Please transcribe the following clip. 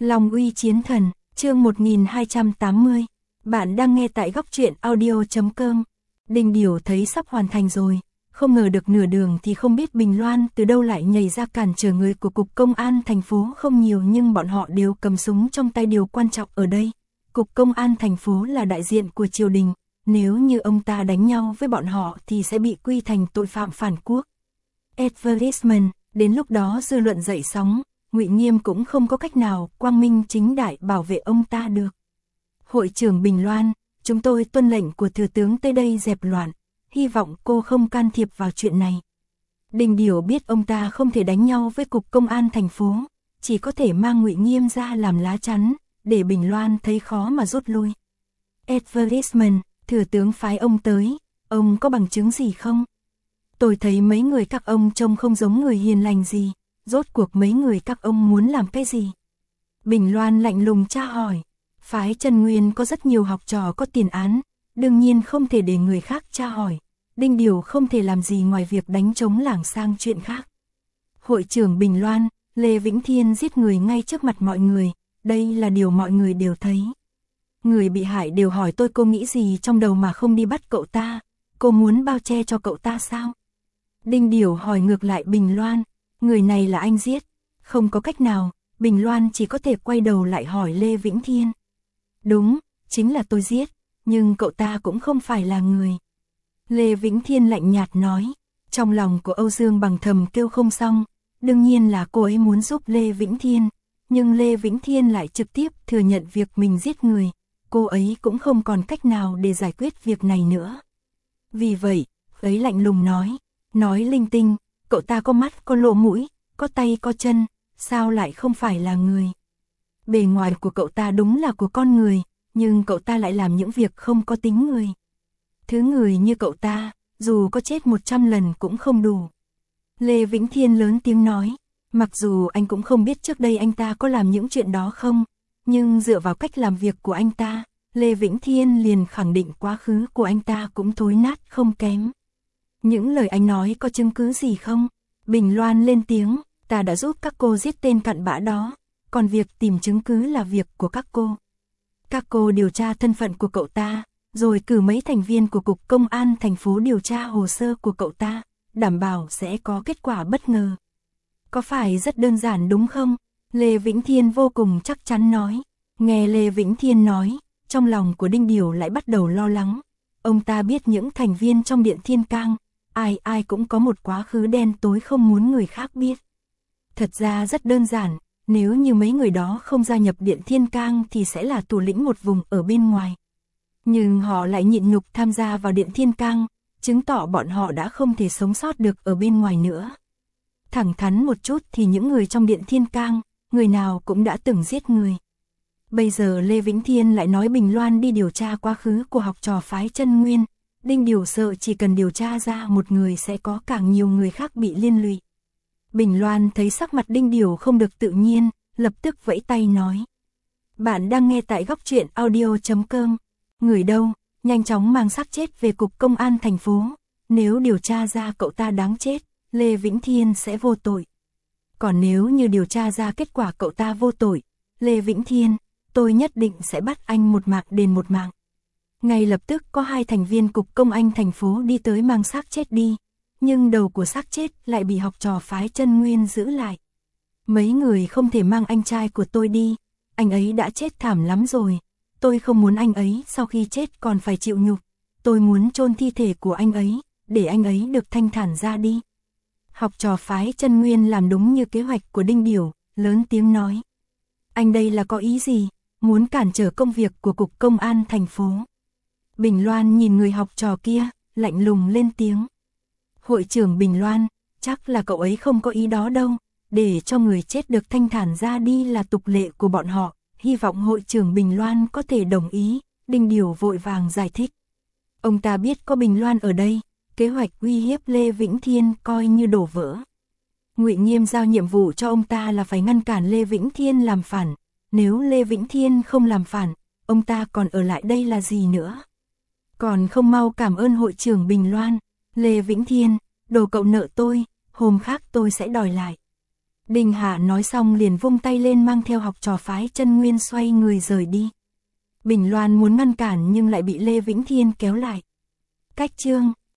Long uy chiến thần, chương 1280. Bạn đang nghe tại góc truyện audio.com. Đinh Điều thấy sắp hoàn thành rồi, không ngờ được nửa đường thì không biết Bình Loan từ đâu lại nhảy ra cản trở người của Cục Công an thành phố không nhiều nhưng bọn họ đều cầm súng trong tay. Điều quan trọng ở đây, Cục Công an thành phố là đại diện của triều đình, nếu như ông ta đánh nhau với bọn họ thì sẽ bị quy thành tội phạm phản quốc. Advertisement, đến lúc đó dư luận dậy sóng, Ngụy Nghiêm cũng không có cách nào quang minh chính đại bảo vệ ông ta được. Hội trưởng Bình Loan, chúng tôi tuân lệnh của thừa tướng tới đây dẹp loạn, hy vọng cô không can thiệp vào chuyện này. Đinh Điều biết ông ta không thể đánh nhau với Cục Công an thành phố, chỉ có thể mang Ngụy Nghiêm ra làm lá chắn, để Bình Loan thấy khó mà rút lui. Advertisement, thừa tướng phái ông tới, ông có bằng chứng gì không? Tôi thấy mấy người các ông trông không giống người hiền lành gì, rốt cuộc mấy người các ông muốn làm cái gì? Bình Loan lạnh lùng tra hỏi, phái Trần Nguyên có rất nhiều học trò có tiền án, đương nhiên không thể để người khác tra hỏi. Đinh Điều không thể làm gì ngoài việc đánh trống lảng sang chuyện khác. Hội trưởng Bình Loan, Lê Vĩnh Thiên giết người ngay trước mặt mọi người, đây là điều mọi người đều thấy. Người bị hại đều hỏi tôi cô nghĩ gì trong đầu mà không đi bắt cậu ta, cô muốn bao che cho cậu ta sao? Đinh Điều hỏi ngược lại Bình Loan, người này là anh giết, không có cách nào, Bình Loan chỉ có thể quay đầu lại hỏi Lê Vĩnh Thiên. Đúng, chính là tôi giết, nhưng cậu ta cũng không phải là người. Lê Vĩnh Thiên lạnh nhạt nói, trong lòng của Âu Dương Bằng thầm kêu không xong, đương nhiên là cô ấy muốn giúp Lê Vĩnh Thiên, nhưng Lê Vĩnh Thiên lại trực tiếp thừa nhận việc mình giết người, cô ấy cũng không còn cách nào để giải quyết việc này nữa. Vì vậy, ấy lạnh lùng nói linh tinh, cậu ta có mắt, có lỗ mũi, có tay, có chân, sao lại không phải là người? Bề ngoài của cậu ta đúng là của con người, nhưng cậu ta lại làm những việc không có tính người. Thứ người như cậu ta, dù có chết 100 lần cũng không đủ. Lê Vĩnh Thiên lớn tiếng nói, mặc dù anh cũng không biết trước đây anh ta có làm những chuyện đó không, nhưng dựa vào cách làm việc của anh ta, Lê Vĩnh Thiên liền khẳng định quá khứ của anh ta cũng thối nát không kém. Những lời anh nói có chứng cứ gì không? Bình Loan lên tiếng, ta đã giúp các cô giết tên cặn bã đó, còn việc tìm chứng cứ là việc của các cô. Các cô điều tra thân phận của cậu ta, rồi cử mấy thành viên của Cục Công an thành phố điều tra hồ sơ của cậu ta, đảm bảo sẽ có kết quả bất ngờ. Có phải rất đơn giản đúng không? Lê Vĩnh Thiên vô cùng chắc chắn nói. Nghe Lê Vĩnh Thiên nói, trong lòng của Đinh Điều lại bắt đầu lo lắng. Ông ta biết những thành viên trong Điện Thiên Cang, ai cũng có một quá khứ đen tối không muốn người khác biết. Thật ra rất đơn giản, nếu như mấy người đó không gia nhập Điện Thiên Cang thì sẽ là thủ lĩnh một vùng ở bên ngoài. Nhưng họ lại nhịn nhục tham gia vào Điện Thiên Cang, chứng tỏ bọn họ đã không thể sống sót được ở bên ngoài nữa. Thẳng thắn một chút thì những người trong Điện Thiên Cang, người nào cũng đã từng giết người. Bây giờ Lê Vĩnh Thiên lại nói Bình Loan đi điều tra quá khứ của học trò phái Trân Nguyên. Đinh Điều sợ chỉ cần điều tra ra một người sẽ có càng nhiều người khác bị liên lụy. Bình Loan thấy sắc mặt Đinh Điều không được tự nhiên, lập tức vẫy tay nói. Bạn đang nghe tại góc truyện audio.com. Người đâu, nhanh chóng mang xác chết về Cục Công an thành phố. Nếu điều tra ra cậu ta đáng chết, Lê Vĩnh Thiên sẽ vô tội. Còn nếu như điều tra ra kết quả cậu ta vô tội, Lê Vĩnh Thiên, tôi nhất định sẽ bắt anh một mạng đền một mạng. Ngay lập tức có 2 thành viên Cục Công an thành phố đi tới mang xác chết đi, nhưng đầu của xác chết lại bị học trò phái Trân Nguyên giữ lại. Mấy người không thể mang anh trai của tôi đi, anh ấy đã chết thảm lắm rồi, tôi không muốn anh ấy sau khi chết còn phải chịu nhục, tôi muốn chôn thi thể của anh ấy, để anh ấy được thanh thản ra đi. Học trò phái Trân Nguyên làm đúng như kế hoạch của Đinh Điều, lớn tiếng nói. Anh đây là có ý gì, muốn cản trở công việc của Cục Công an thành phố? Bình Loan nhìn người học trò kia, lạnh lùng lên tiếng. Hội trưởng Bình Loan, chắc là cậu ấy không có ý đó đâu, để cho người chết được thanh thản ra đi là tục lệ của bọn họ, hy vọng hội trưởng Bình Loan có thể đồng ý. Đinh Điều vội vàng giải thích. Ông ta biết có Bình Loan ở đây, kế hoạch uy hiếp Lê Vĩnh Thiên coi như đổ vỡ. Ngụy Nghiêm giao nhiệm vụ cho ông ta là phải ngăn cản Lê Vĩnh Thiên làm phản, nếu Lê Vĩnh Thiên không làm phản, ông ta còn ở lại đây là gì nữa? Còn không mau cảm ơn hội trưởng Bình Loan. Lê Vĩnh Thiên, đồ cậu nợ tôi, hôm khác tôi sẽ đòi lại. Đình Hạ nói xong liền vung tay lên mang theo học trò phái Chân Nguyên xoay người rời đi. Bình Loan muốn ngăn cản nhưng lại bị Lê Vĩnh Thiên kéo lại. Cách chương